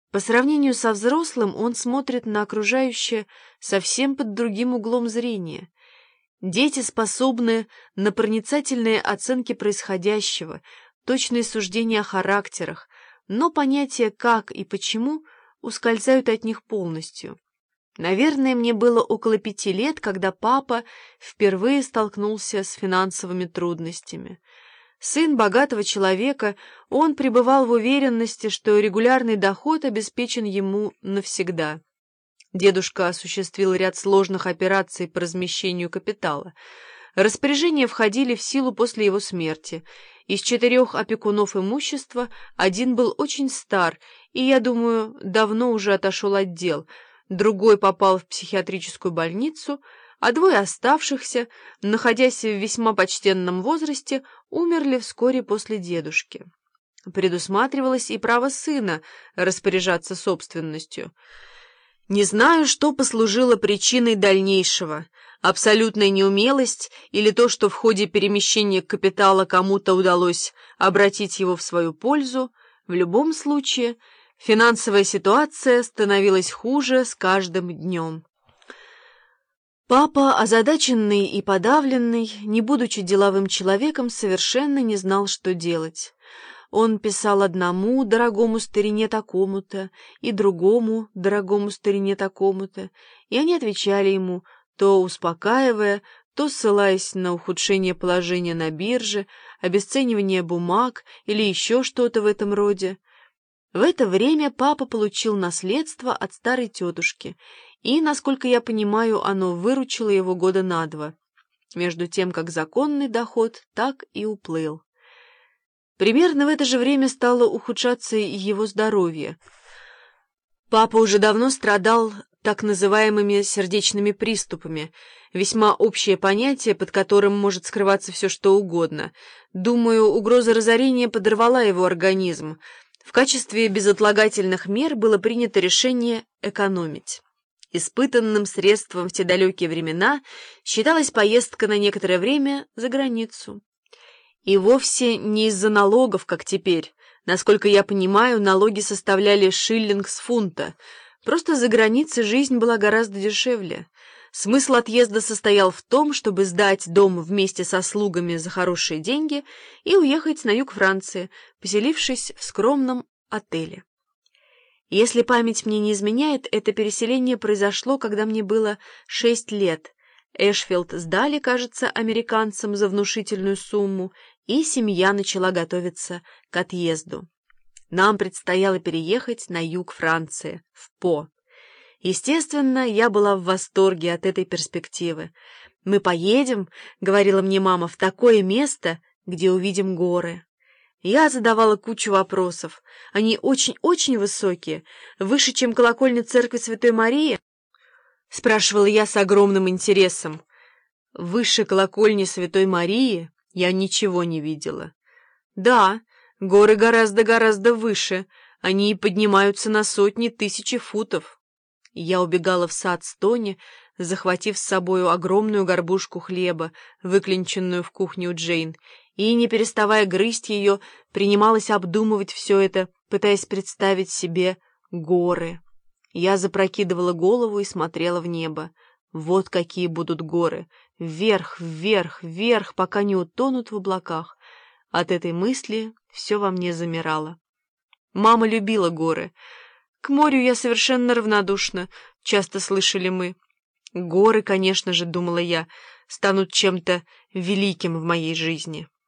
По сравнению со взрослым он смотрит на окружающее совсем под другим углом зрения. Дети способны на проницательные оценки происходящего, точные суждения о характерах, но понятия «как» и «почему» ускользают от них полностью. Наверное, мне было около 5 лет, когда папа впервые столкнулся с финансовыми трудностями. Сын богатого человека, он пребывал в уверенности, что регулярный доход обеспечен ему навсегда. Дедушка осуществил ряд сложных операций по размещению капитала. Распоряжения входили в силу после его смерти. Из 4 опекунов имущества один был очень стар и, я думаю, давно уже отошел от дел. Другой попал в психиатрическую больницу, а 2 оставшихся, находясь в весьма почтенном возрасте, умерли вскоре после дедушки. Предусматривалось и право сына распоряжаться собственностью. Не знаю, что послужило причиной дальнейшего – абсолютная неумелость или то, что в ходе перемещения капитала кому-то удалось обратить его в свою пользу. В любом случае, финансовая ситуация становилась хуже с каждым днем. Папа, озадаченный и подавленный, не будучи деловым человеком, совершенно не знал, что делать. Он писал одному дорогому старине такому-то и другому дорогому старине такому-то, и они отвечали ему, то успокаивая, то ссылаясь на ухудшение положения на бирже, обесценивание бумаг или еще что-то в этом роде. В это время папа получил наследство от старой тетушки, и, насколько я понимаю, оно выручило его года на 2, между тем как законный доход так и уплыл. Примерно в это же время стало ухудшаться и его здоровье. Папа уже давно страдал так называемыми сердечными приступами, весьма общее понятие, под которым может скрываться все что угодно. Думаю, угроза разорения подорвала его организм. В качестве безотлагательных мер было принято решение экономить. Испытанным средством в те далекие времена считалась поездка на некоторое время за границу. И вовсе не из-за налогов, как теперь. Насколько я понимаю, налоги составляли шиллинг с фунта. Просто за границей жизнь была гораздо дешевле. Смысл отъезда состоял в том, чтобы сдать дом вместе со слугами за хорошие деньги и уехать на юг Франции, поселившись в скромном отеле. Если память мне не изменяет, это переселение произошло, когда мне было 6 лет. Эшфилд сдали, кажется, американцам за внушительную сумму, и семья начала готовиться к отъезду. Нам предстояло переехать на юг Франции, в По. Естественно, я была в восторге от этой перспективы. «Мы поедем, — говорила мне мама, — в такое место, где увидим горы». Я задавала кучу вопросов. Они очень-очень высокие, выше, чем колокольня церкви Святой Марии? — спрашивала я с огромным интересом. Выше колокольни Святой Марии я ничего не видела. Да, горы гораздо-гораздо выше, они поднимаются на сотни тысяч футов. Я убегала в сад Стони, захватив с собою огромную горбушку хлеба, выклинченную в кухне у Джейн, и, не переставая грызть ее, принималась обдумывать все это, пытаясь представить себе горы. Я запрокидывала голову и смотрела в небо. Вот какие будут горы! Вверх, вверх, вверх, пока не утонут в облаках. От этой мысли все во мне замирало. Мама любила горы. К морю я совершенно равнодушна, часто слышали мы. Горы, конечно же, думала я, станут чем-то великим в моей жизни.